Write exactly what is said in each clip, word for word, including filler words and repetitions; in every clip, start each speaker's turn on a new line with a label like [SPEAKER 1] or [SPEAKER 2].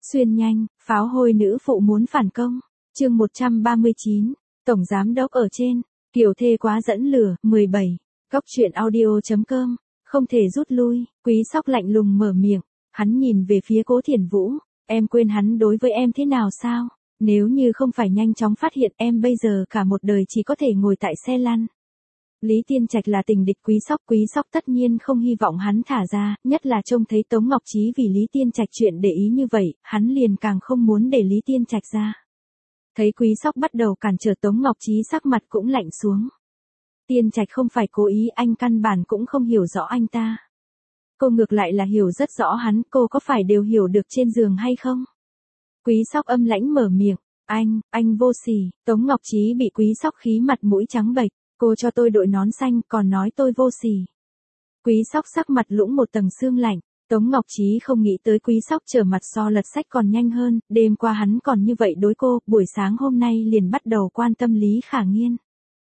[SPEAKER 1] Xuyên nhanh, pháo hôi nữ phụ muốn phản công. Chương một trăm ba mươi chín, Tổng Giám Đốc ở trên, kiểu thê quá dẫn lửa, mười bảy. Cóc truyện audio chấm com, không thể rút lui, Quý Sóc lạnh lùng mở miệng, hắn nhìn về phía Cố Thiển Vũ, em quên hắn đối với em thế nào sao? Nếu như không phải nhanh chóng phát hiện em bây giờ cả một đời chỉ có thể ngồi tại xe lăn. Lý Tiên Trạch là tình địch Quý Sóc, Quý Sóc tất nhiên không hy vọng hắn thả ra, nhất là trông thấy Tống Ngọc Trí vì Lý Tiên Trạch chuyện để ý như vậy, hắn liền càng không muốn để Lý Tiên Trạch ra. Thấy Quý Sóc bắt đầu cản trở Tống Ngọc Trí, sắc mặt cũng lạnh xuống. Tiên Trạch không phải cố ý, anh căn bản cũng không hiểu rõ anh ta. Cô ngược lại là hiểu rất rõ hắn, cô có phải đều hiểu được trên giường hay không? Quý Sóc âm lãnh mở miệng, anh, anh vô sỉ. Tống Ngọc Trí bị Quý Sóc khí mặt mũi trắng bệch, cô cho tôi đội nón xanh còn nói tôi vô sỉ. Quý Sóc sắc mặt lũng một tầng sương lạnh. Tống Ngọc Trí không nghĩ tới Quý Sóc trở mặt so lật sách còn nhanh hơn, đêm qua hắn còn như vậy đối cô, buổi sáng hôm nay liền bắt đầu quan tâm Lý Khả Nghiên.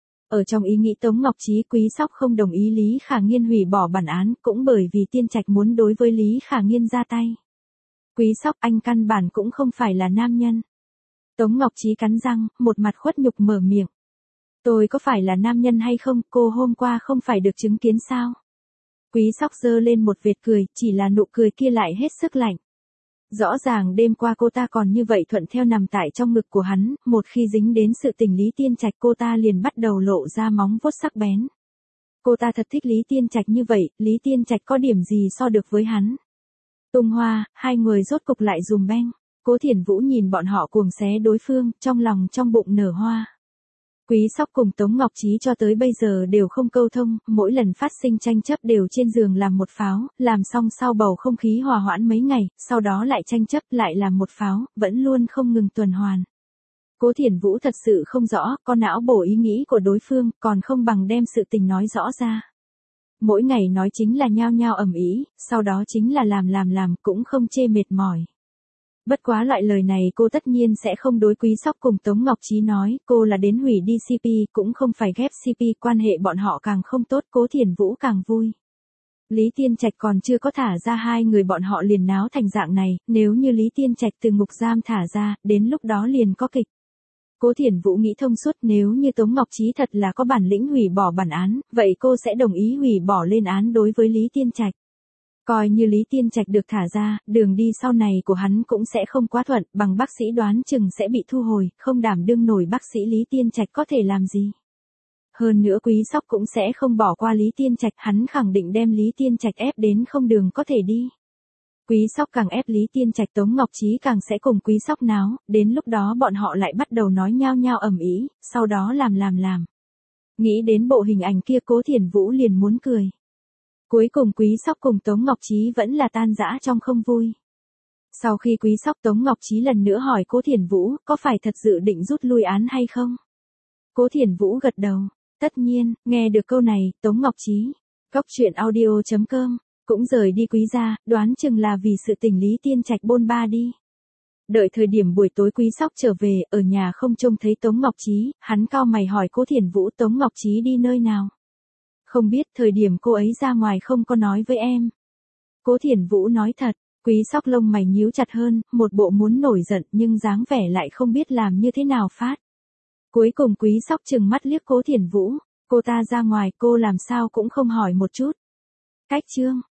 [SPEAKER 1] Ở trong ý nghĩ Tống Ngọc Trí, Quý Sóc không đồng ý Lý Khả Nghiên hủy bỏ bản án, cũng bởi vì Tiên Trạch muốn đối với Lý Khả Nghiên ra tay. Quý Sóc, anh căn bản cũng không phải là nam nhân. Tống Ngọc Trí cắn răng, một mặt khuất nhục mở miệng. Tôi có phải là nam nhân hay không, cô hôm qua không phải được chứng kiến sao? Quý Sóc giơ lên một vệt cười, chỉ là nụ cười kia lại hết sức lạnh. Rõ ràng đêm qua cô ta còn như vậy thuận theo nằm tại trong ngực của hắn, một khi dính đến sự tình Lý Tiên Trạch cô ta liền bắt đầu lộ ra móng vuốt sắc bén. Cô ta thật thích Lý Tiên Trạch như vậy, Lý Tiên Trạch có điểm gì so được với hắn? Tung hoa, hai người rốt cục lại dùm beng. Cố Thiển Vũ nhìn bọn họ cuồng xé đối phương, trong lòng trong bụng nở hoa. Quý Sóc cùng Tống Ngọc Trí cho tới bây giờ đều không câu thông, mỗi lần phát sinh tranh chấp đều trên giường làm một pháo, làm xong sau bầu không khí hòa hoãn mấy ngày, sau đó lại tranh chấp lại làm một pháo, vẫn luôn không ngừng tuần hoàn. Cố Thiển Vũ thật sự không rõ, con não bổ ý nghĩ của đối phương, còn không bằng đem sự tình nói rõ ra. Mỗi ngày nói chính là nhao nhao ầm ĩ, sau đó chính là làm làm làm, cũng không chê mệt mỏi. Bất quá loại lời này cô tất nhiên sẽ không đối Quý Sóc cùng Tống Ngọc Trí nói, cô là đến hủy đi xê pê, cũng không phải ghép xê pê, quan hệ bọn họ càng không tốt, Cố Thiển Vũ càng vui. Lý Tiên Trạch còn chưa có thả ra hai người bọn họ liền náo thành dạng này, nếu như Lý Tiên Trạch từ ngục giam thả ra, đến lúc đó liền có kịch. Cố Thiển Vũ nghĩ thông suốt, nếu như Tống Ngọc Trí thật là có bản lĩnh hủy bỏ bản án, vậy cô sẽ đồng ý hủy bỏ lên án đối với Lý Tiên Trạch. Coi như Lý Tiên Trạch được thả ra, đường đi sau này của hắn cũng sẽ không quá thuận, bằng bác sĩ đoán chừng sẽ bị thu hồi, không đảm đương nổi bác sĩ Lý Tiên Trạch có thể làm gì. Hơn nữa Quý Sóc cũng sẽ không bỏ qua Lý Tiên Trạch, hắn khẳng định đem Lý Tiên Trạch ép đến không đường có thể đi. Quý Sóc càng ép Lý Tiên Trạch, Tống Ngọc Trí càng sẽ cùng Quý Sóc náo, đến lúc đó bọn họ lại bắt đầu nói nhao nhao ầm ĩ, sau đó làm làm làm. Nghĩ đến bộ hình ảnh kia Cố Thiển Vũ liền muốn cười. Cuối cùng Quý Sóc cùng Tống Ngọc Trí vẫn là tan rã trong không vui. Sau khi Quý Sóc, Tống Ngọc Trí lần nữa hỏi Cố Thiển Vũ, có phải thật dự định rút lui án hay không? Cố Thiển Vũ gật đầu, tất nhiên, nghe được câu này, Tống Ngọc Trí, cóc truyện audio chấm com, cũng rời đi Quý gia, đoán chừng là vì sự tình Lý Tiên Trạch bôn ba đi. Đợi thời điểm buổi tối Quý Sóc trở về, ở nhà không trông thấy Tống Ngọc Trí, hắn cau mày hỏi Cố Thiển Vũ, Tống Ngọc Trí đi nơi nào? Không biết, thời điểm cô ấy ra ngoài không có nói với em. Cố Thiển Vũ nói thật. Quý Sóc lông mày nhíu chặt hơn, một bộ muốn nổi giận nhưng dáng vẻ lại không biết làm như thế nào phát. Cuối cùng Quý Sóc trừng mắt liếc Cố Thiển Vũ, cô ta ra ngoài cô làm sao cũng không hỏi một chút. Cách chương.